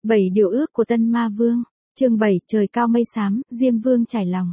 7 điều ước của Tân Ma Vương. Chương 7, trời cao mây xám, Diêm Vương trải lòng.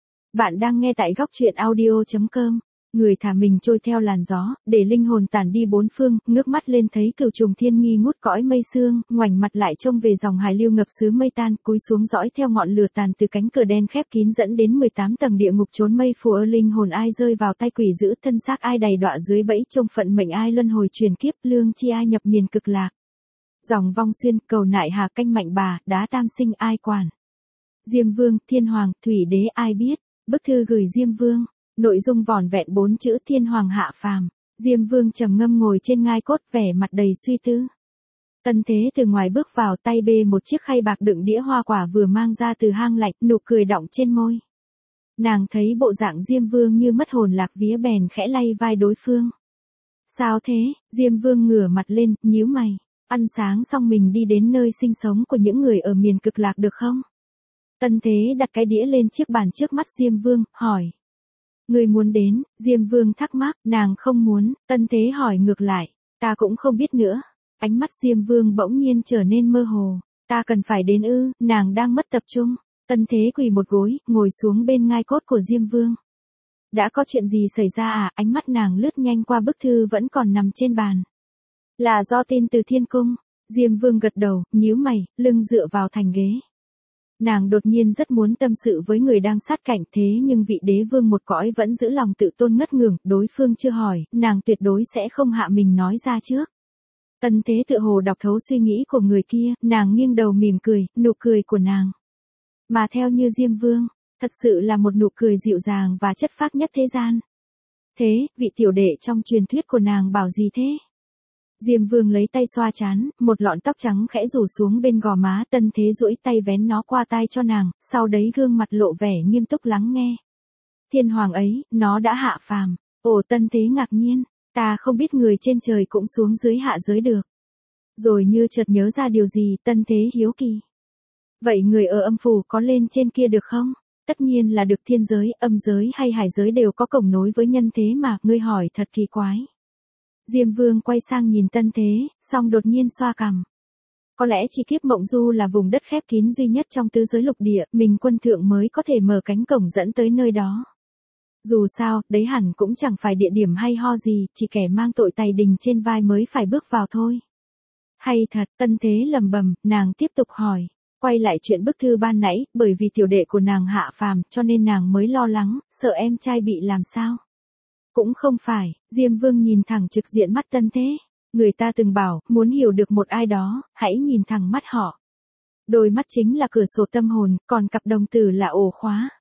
Bạn đang nghe tại góc truyện audio.com. Người thả mình trôi theo làn gió, để linh hồn tản đi bốn phương, ngước mắt lên thấy cửu trùng thiên nghi ngút cõi mây sương, ngoảnh mặt lại trông về dòng hải lưu ngập xứ mây tan, cúi xuống dõi theo ngọn lửa tàn từ cánh cửa đen khép kín dẫn đến 18 tầng địa ngục chốn mây phù ơ linh hồn ai rơi vào tay quỷ dữ, thân xác ai đầy đọa dưới bẫy trông phận mệnh ai luân hồi truyền kiếp, lương chi ai nhập miền cực lạc. Dòng vong xuyên, cầu nại hà canh mạnh bà, đá tam sinh ai quản. Diêm Vương, Thiên Hoàng, Thủy Đế ai biết. Bức thư gửi Diêm Vương. Nội dung vỏn vẹn 4 chữ Thiên Hoàng hạ phàm. Diêm Vương trầm ngâm ngồi trên ngai cốt vẻ mặt đầy suy tư. Tân Thế từ ngoài bước vào, tay bê một chiếc khay bạc đựng đĩa hoa quả vừa mang ra từ hang lạnh, nụ cười đọng trên môi. Nàng thấy bộ dạng Diêm Vương như mất hồn lạc vía bèn khẽ lay vai đối phương. Sao thế? Diêm Vương ngửa mặt lên, nhíu mày. Ăn sáng xong mình đi đến nơi sinh sống của những người ở miền cực lạc được không? Tân Thế đặt cái đĩa lên chiếc bàn trước mắt Diêm Vương, hỏi. Người muốn đến, Diêm Vương thắc mắc, nàng không muốn, Tân Thế hỏi ngược lại, ta cũng không biết nữa. Ánh mắt Diêm Vương bỗng nhiên trở nên mơ hồ, ta cần phải đến ư, nàng đang mất tập trung. Tân Thế quỳ một gối, ngồi xuống bên ngai cốt của Diêm Vương. Đã có chuyện gì xảy ra à? Ánh mắt nàng lướt nhanh qua bức thư vẫn còn nằm trên bàn. Là do tin từ thiên cung. Diêm Vương gật đầu, nhíu mày, lưng dựa vào thành ghế. Nàng đột nhiên rất muốn tâm sự với người đang sát cạnh, thế nhưng vị đế vương một cõi vẫn giữ lòng tự tôn ngất ngưởng, đối phương chưa hỏi, nàng tuyệt đối sẽ không hạ mình nói ra trước. Tân Thế tựa hồ đọc thấu suy nghĩ của người kia, nàng nghiêng đầu mỉm cười, nụ cười của nàng. Mà theo như Diêm Vương, thật sự là một nụ cười dịu dàng và chất phác nhất thế gian. Thế, vị tiểu đệ trong truyền thuyết của nàng bảo gì thế? Diêm Vương lấy tay xoa trán, một lọn tóc trắng khẽ rủ xuống bên gò má. Tân Thế duỗi tay vén nó qua tai cho nàng, sau đấy gương mặt lộ vẻ nghiêm túc lắng nghe. Thiên Hoàng ấy, nó đã hạ phàm. Ồ, Tân Thế ngạc nhiên, ta không biết người trên trời cũng xuống dưới hạ giới được. Rồi như chợt nhớ ra điều gì, Tân Thế hiếu kỳ. Vậy người ở âm phủ có lên trên kia được không? Tất nhiên là được, thiên giới, âm giới hay hải giới đều có cổng nối với nhân thế mà, ngươi hỏi thật kỳ quái. Diêm Vương quay sang nhìn Tân Thế, xong đột nhiên xoa cằm. Có lẽ chỉ kiếp mộng du là vùng đất khép kín duy nhất trong tứ giới lục địa, mình quân thượng mới có thể mở cánh cổng dẫn tới nơi đó. Dù sao, đấy hẳn cũng chẳng phải địa điểm hay ho gì, chỉ kẻ mang tội tày đình trên vai mới phải bước vào thôi. Hay thật, Tân Thế lầm bầm, nàng tiếp tục hỏi. Quay lại chuyện bức thư ban nãy, bởi vì tiểu đệ của nàng hạ phàm, cho nên nàng mới lo lắng, sợ em trai bị làm sao. Cũng không phải, Diêm Vương nhìn thẳng trực diện mắt Tân Thế. Người ta từng bảo, muốn hiểu được một ai đó, hãy nhìn thẳng mắt họ. Đôi mắt chính là cửa sổ tâm hồn, còn cặp đồng tử là ổ khóa.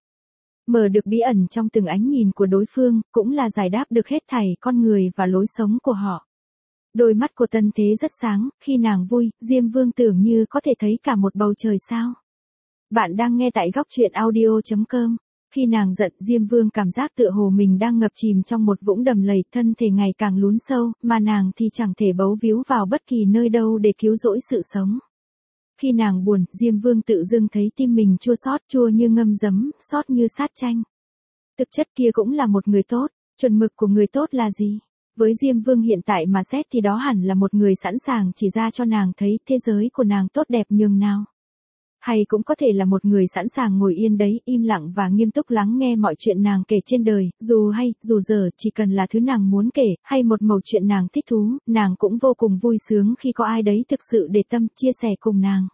Mở được bí ẩn trong từng ánh nhìn của đối phương, cũng là giải đáp được hết thảy con người và lối sống của họ. Đôi mắt của Tân Thế rất sáng, khi nàng vui, Diêm Vương tưởng như có thể thấy cả một bầu trời sao. Bạn đang nghe tại góc truyện audio.com. Khi nàng giận, Diêm Vương cảm giác tựa hồ mình đang ngập chìm trong một vũng đầm lầy, thân thể ngày càng lún sâu, mà nàng thì chẳng thể bấu víu vào bất kỳ nơi đâu để cứu rỗi sự sống. Khi nàng buồn, Diêm Vương tự dưng thấy tim mình chua xót, chua như ngâm giấm, xót như sát chanh. Thực chất kia cũng là một người tốt, chuẩn mực của người tốt là gì? Với Diêm Vương hiện tại mà xét thì đó hẳn là một người sẵn sàng chỉ ra cho nàng thấy thế giới của nàng tốt đẹp nhường nào. Hay cũng có thể là một người sẵn sàng ngồi yên đấy, im lặng và nghiêm túc lắng nghe mọi chuyện nàng kể trên đời, dù hay, dù dở, chỉ cần là thứ nàng muốn kể, hay một mẩu chuyện nàng thích thú, nàng cũng vô cùng vui sướng khi có ai đấy thực sự để tâm, chia sẻ cùng nàng.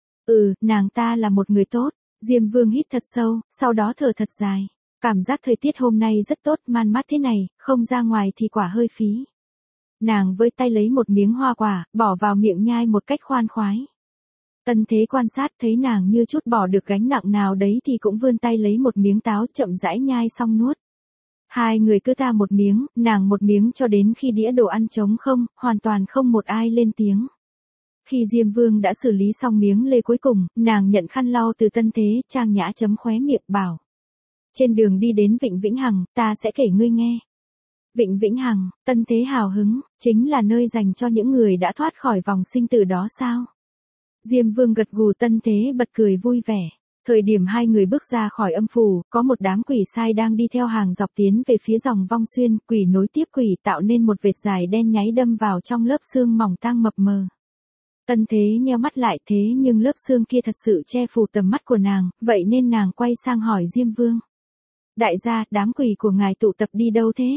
Nàng ta là một người tốt. Diêm Vương hít thật sâu, sau đó thở thật dài. Cảm giác thời tiết hôm nay rất tốt, man mát thế này, không ra ngoài thì quả hơi phí. Nàng với tay lấy một miếng hoa quả, bỏ vào miệng nhai một cách khoan khoái. Tân Thế quan sát thấy nàng như chút bỏ được gánh nặng nào đấy thì cũng vươn tay lấy một miếng táo chậm rãi nhai xong nuốt. Hai người cứ ta một miếng, nàng một miếng cho đến khi đĩa đồ ăn trống không, hoàn toàn không một ai lên tiếng. Khi Diêm Vương đã xử lý xong miếng lê cuối cùng, nàng nhận khăn lau từ Tân Thế, trang nhã chấm khóe miệng bảo. Trên đường đi đến Vịnh Vĩnh Hằng, ta sẽ kể ngươi nghe. Vịnh Vĩnh Hằng, Tân Thế hào hứng, chính là nơi dành cho những người đã thoát khỏi vòng sinh tử đó sao? Diêm Vương gật gù. Tân Thế bật cười vui vẻ. Thời điểm hai người bước ra khỏi âm phủ, có một đám quỷ sai đang đi theo hàng dọc tiến về phía dòng vong xuyên, quỷ nối tiếp quỷ tạo nên một vệt dài đen nháy đâm vào trong lớp xương mỏng tang mập mờ. Tân Thế nheo mắt lại, thế nhưng lớp sương kia thật sự che phủ tầm mắt của nàng, vậy nên nàng quay sang hỏi Diêm Vương. Đại gia, đám quỷ của ngài tụ tập đi đâu thế?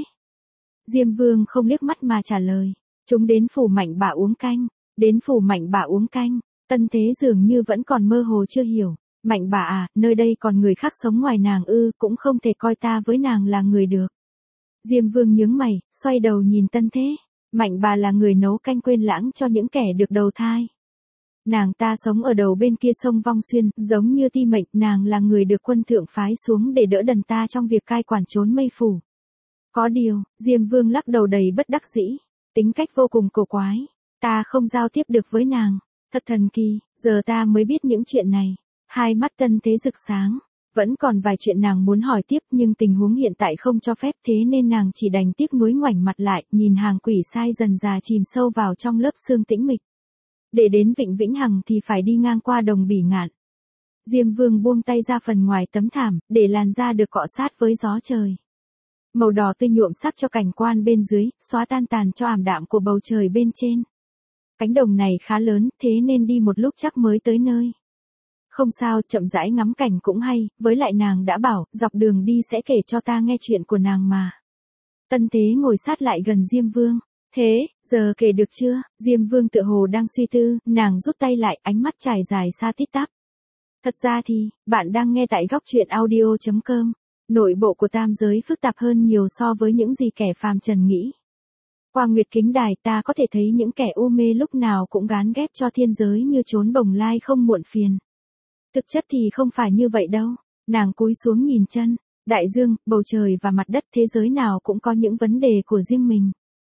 Diêm Vương không liếc mắt mà trả lời. Chúng đến phủ Mạnh Bả uống canh. Đến phủ Mạnh Bả uống canh. Tân Thế dường như vẫn còn mơ hồ chưa hiểu. Mạnh Bả à, nơi đây còn người khác sống ngoài nàng ư, cũng không thể coi ta với nàng là người được. Diêm Vương nhướng mày, xoay đầu nhìn Tân Thế. Mạnh Bà là người nấu canh quên lãng cho những kẻ được đầu thai. Nàng ta sống ở đầu bên kia sông Vong Xuyên, giống như Ti Mệnh, nàng là người được quân thượng phái xuống để đỡ đần ta trong việc cai quản trốn mây phủ. Có điều, Diêm Vương lắc đầu đầy bất đắc dĩ, tính cách vô cùng cổ quái, ta không giao tiếp được với nàng, thật thần kỳ, giờ ta mới biết những chuyện này. Hai mắt Tân Thế rực sáng, vẫn còn vài chuyện nàng muốn hỏi tiếp nhưng tình huống hiện tại không cho phép, thế nên nàng chỉ đành tiếc nuối ngoảnh mặt lại, nhìn hàng quỷ sai dần dà chìm sâu vào trong lớp sương tĩnh mịch. Để đến Vịnh Vĩnh Hằng thì phải đi ngang qua Đồng Bỉ Ngạn. Diêm Vương buông tay ra phần ngoài tấm thảm, để làn da được cọ sát với gió trời. Màu đỏ tươi nhuộm sắc cho cảnh quan bên dưới, xóa tan tàn cho ảm đạm của bầu trời bên trên. Cánh đồng này khá lớn, thế nên đi một lúc chắc mới tới nơi. Không sao, chậm rãi ngắm cảnh cũng hay, với lại nàng đã bảo, dọc đường đi sẽ kể cho ta nghe chuyện của nàng mà. Tân Thế ngồi sát lại gần Diêm Vương. Thế, giờ kể được chưa? Diêm Vương tựa hồ đang suy tư, nàng rút tay lại, ánh mắt trải dài xa tít tắp. Thật ra thì, bạn đang nghe tại góc truyện audio.com. Nội bộ của tam giới phức tạp hơn nhiều so với những gì kẻ phàm trần nghĩ. Qua nguyệt kính đài ta có thể thấy những kẻ u mê lúc nào cũng gán ghép cho thiên giới như trốn bồng lai không muộn phiền. Thực chất thì không phải như vậy đâu. Nàng cúi xuống nhìn chân, đại dương, bầu trời và mặt đất, thế giới nào cũng có những vấn đề của riêng mình.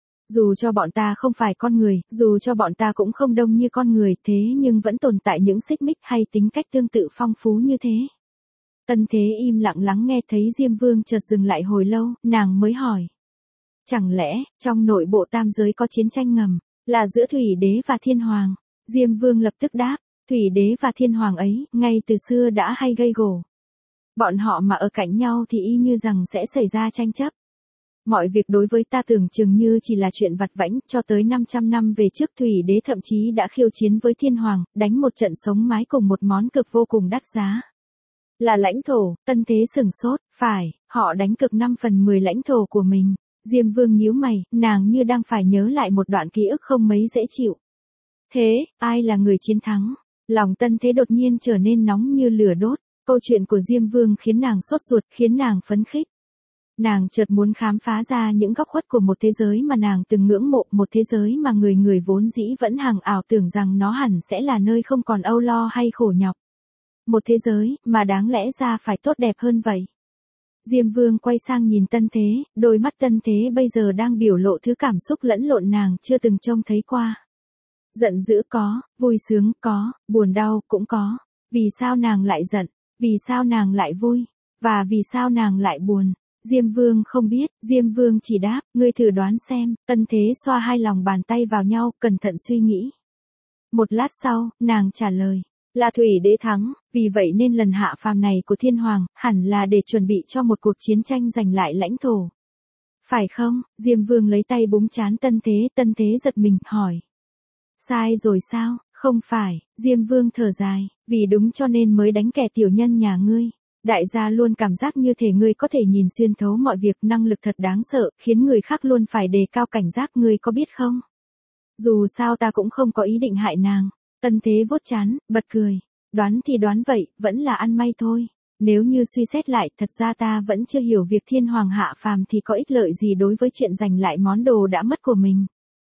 Dù cho bọn ta không phải con người, dù cho bọn ta cũng không đông như con người, thế nhưng vẫn tồn tại những xích mích hay tính cách tương tự phong phú như thế. Tân Thế im lặng lắng nghe, thấy Diêm Vương chợt dừng lại hồi lâu, nàng mới hỏi. Chẳng lẽ, trong nội bộ tam giới có chiến tranh ngầm, là giữa Thủy Đế và Thiên Hoàng? Diêm Vương lập tức đáp, Thủy Đế và Thiên Hoàng ấy, ngay từ xưa đã hay gây gổ. Bọn họ mà ở cạnh nhau thì y như rằng sẽ xảy ra tranh chấp. Mọi việc đối với ta tưởng chừng như chỉ là chuyện vặt vãnh, cho tới 500 năm về trước Thủy Đế thậm chí đã khiêu chiến với Thiên Hoàng, đánh một trận sống mái cùng một món cực vô cùng đắt giá. Là lãnh thổ. Tân Thế sửng sốt, phải, họ đánh cực 5/10 lãnh thổ của mình. Diêm Vương nhíu mày, nàng như đang phải nhớ lại một đoạn ký ức không mấy dễ chịu. Thế, ai là người chiến thắng? Lòng Tân Thế đột nhiên trở nên nóng như lửa đốt, câu chuyện của Diêm Vương khiến nàng sốt ruột, khiến nàng phấn khích. Nàng chợt muốn khám phá ra những góc khuất của một thế giới mà nàng từng ngưỡng mộ, một thế giới mà người người vốn dĩ vẫn hằng ảo tưởng rằng nó hẳn sẽ là nơi không còn âu lo hay khổ nhọc. Một thế giới mà đáng lẽ ra phải tốt đẹp hơn vậy. Diêm Vương quay sang nhìn Tân Thế, đôi mắt Tân Thế bây giờ đang biểu lộ thứ cảm xúc lẫn lộn nàng chưa từng trông thấy qua. Giận dữ có, vui sướng có, buồn đau cũng có. Vì sao nàng lại giận? Vì sao nàng lại vui? Và vì sao nàng lại buồn? Diêm Vương không biết, Diêm Vương chỉ đáp, ngươi thử đoán xem. Tân Thế xoa hai lòng bàn tay vào nhau, cẩn thận suy nghĩ. Một lát sau, nàng trả lời, là Thủy Đế thắng, vì vậy nên lần hạ phàm này của Thiên Hoàng, hẳn là để chuẩn bị cho một cuộc chiến tranh giành lại lãnh thổ. Phải không? Diêm Vương lấy tay búng trán Tân Thế giật mình, hỏi. Sai rồi sao? Không phải, Diêm Vương thở dài, vì đúng cho nên mới đánh kẻ tiểu nhân nhà ngươi. Đại gia luôn cảm giác như thể ngươi có thể nhìn xuyên thấu mọi việc, năng lực thật đáng sợ, khiến người khác luôn phải đề cao cảnh giác, ngươi có biết không? Dù sao ta cũng không có ý định hại nàng. Tân Thế vuốt trán, bật cười. Đoán thì đoán vậy, vẫn là ăn may thôi. Nếu như suy xét lại, thật ra ta vẫn chưa hiểu việc Thiên Hoàng hạ phàm thì có ích lợi gì đối với chuyện giành lại món đồ đã mất của mình.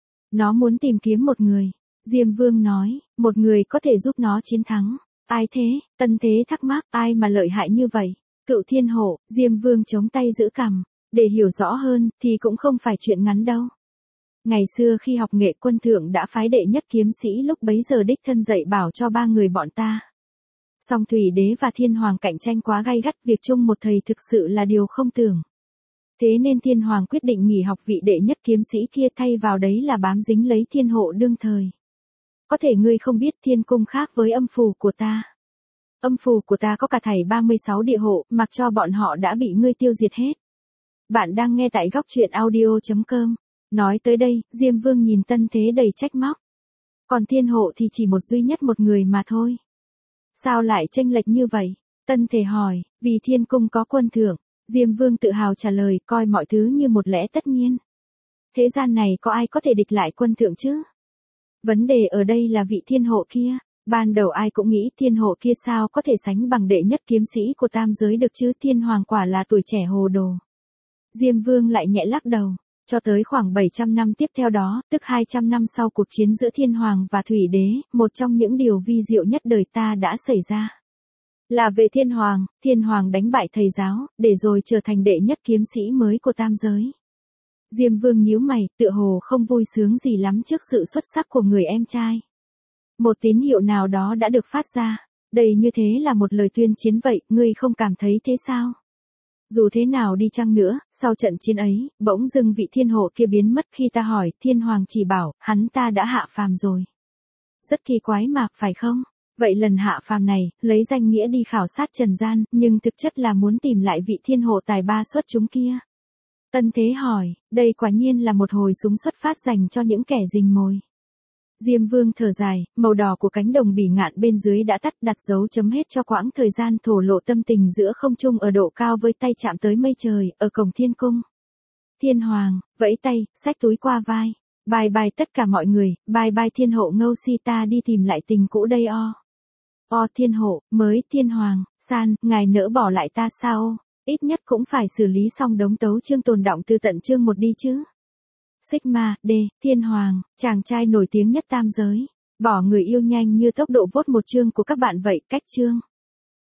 Nó muốn tìm kiếm một người. Diêm Vương nói, một người có thể giúp nó chiến thắng. Ai thế? Tân Thế thắc mắc, ai mà lợi hại như vậy? Cựu Thiên Hổ. Diêm Vương chống tay giữ cằm. Để hiểu rõ hơn, thì cũng không phải chuyện ngắn đâu. Ngày xưa khi học nghệ, quân thượng đã phái đệ nhất kiếm sĩ lúc bấy giờ đích thân dạy bảo cho ba người bọn ta. Song Thủy Đế và Thiên Hoàng cạnh tranh quá gay gắt, việc chung một thầy thực sự là điều không tưởng. Thế nên Thiên Hoàng quyết định nghỉ học vị đệ nhất kiếm sĩ kia, thay vào đấy là bám dính lấy Thiên Hộ đương thời. Có thể ngươi không biết, Thiên Cung khác với âm phủ của ta. Âm phủ của ta có cả thảy 36 địa hộ, mặc cho bọn họ đã bị ngươi tiêu diệt hết. Bạn đang nghe tại góc truyện audio.com. Nói tới đây, Diêm Vương nhìn Tân Thế đầy trách móc. Còn thiên hộ thì chỉ một duy nhất một người mà thôi. Sao lại chênh lệch như vậy? Tân Thể hỏi, vì thiên cung có quân thưởng. Diêm Vương tự hào trả lời, coi mọi thứ như một lẽ tất nhiên. Thế gian này có ai có thể địch lại quân thượng chứ? Vấn đề ở đây là vị thiên hộ kia. Ban đầu ai cũng nghĩ thiên hộ kia sao có thể sánh bằng đệ nhất kiếm sĩ của tam giới được chứ, thiên hoàng quả là tuổi trẻ hồ đồ. Diêm Vương lại nhẹ lắc đầu. Cho tới khoảng 700 năm tiếp theo đó, tức 200 năm sau cuộc chiến giữa thiên hoàng và thủy đế, một trong những điều vi diệu nhất đời ta đã xảy ra. Là về thiên hoàng đánh bại thầy giáo, để rồi trở thành đệ nhất kiếm sĩ mới của tam giới. Diêm Vương nhíu mày, tựa hồ không vui sướng gì lắm trước sự xuất sắc của người em trai. Một tín hiệu nào đó đã được phát ra, đây như thế là một lời tuyên chiến vậy, ngươi không cảm thấy thế sao? Dù thế nào đi chăng nữa, sau trận chiến ấy, bỗng dưng vị thiên hộ kia biến mất khi ta hỏi, thiên hoàng chỉ bảo, hắn ta đã hạ phàm rồi. Rất kỳ quái mà, phải không? Vậy lần hạ phàm này, lấy danh nghĩa đi khảo sát trần gian, nhưng thực chất là muốn tìm lại vị thiên hộ tài ba xuất chúng kia. Tân Thế hỏi, đây quả nhiên là một hồi súng xuất phát dành cho những kẻ rình mồi. Diêm Vương thở dài, màu đỏ của cánh đồng bỉ ngạn bên dưới đã tắt, đặt dấu chấm hết cho quãng thời gian thổ lộ tâm tình giữa không trung ở độ cao với tay chạm tới mây trời, ở cổng thiên cung. Thiên hoàng, vẫy tay, xách túi qua vai. Bye bye tất cả mọi người, bye bye thiên hộ Ngâu Si, ta đi tìm lại tình cũ đây o. O thiên hộ, mới thiên hoàng, san, ngài nỡ bỏ lại ta sao? Ít nhất cũng phải xử lý xong đống tấu chương tồn đọng từ tận chương 1 đi chứ. Sigma, D, thiên hoàng, chàng trai nổi tiếng nhất tam giới. Bỏ người yêu nhanh như tốc độ vote một chương của các bạn vậy, cách chương.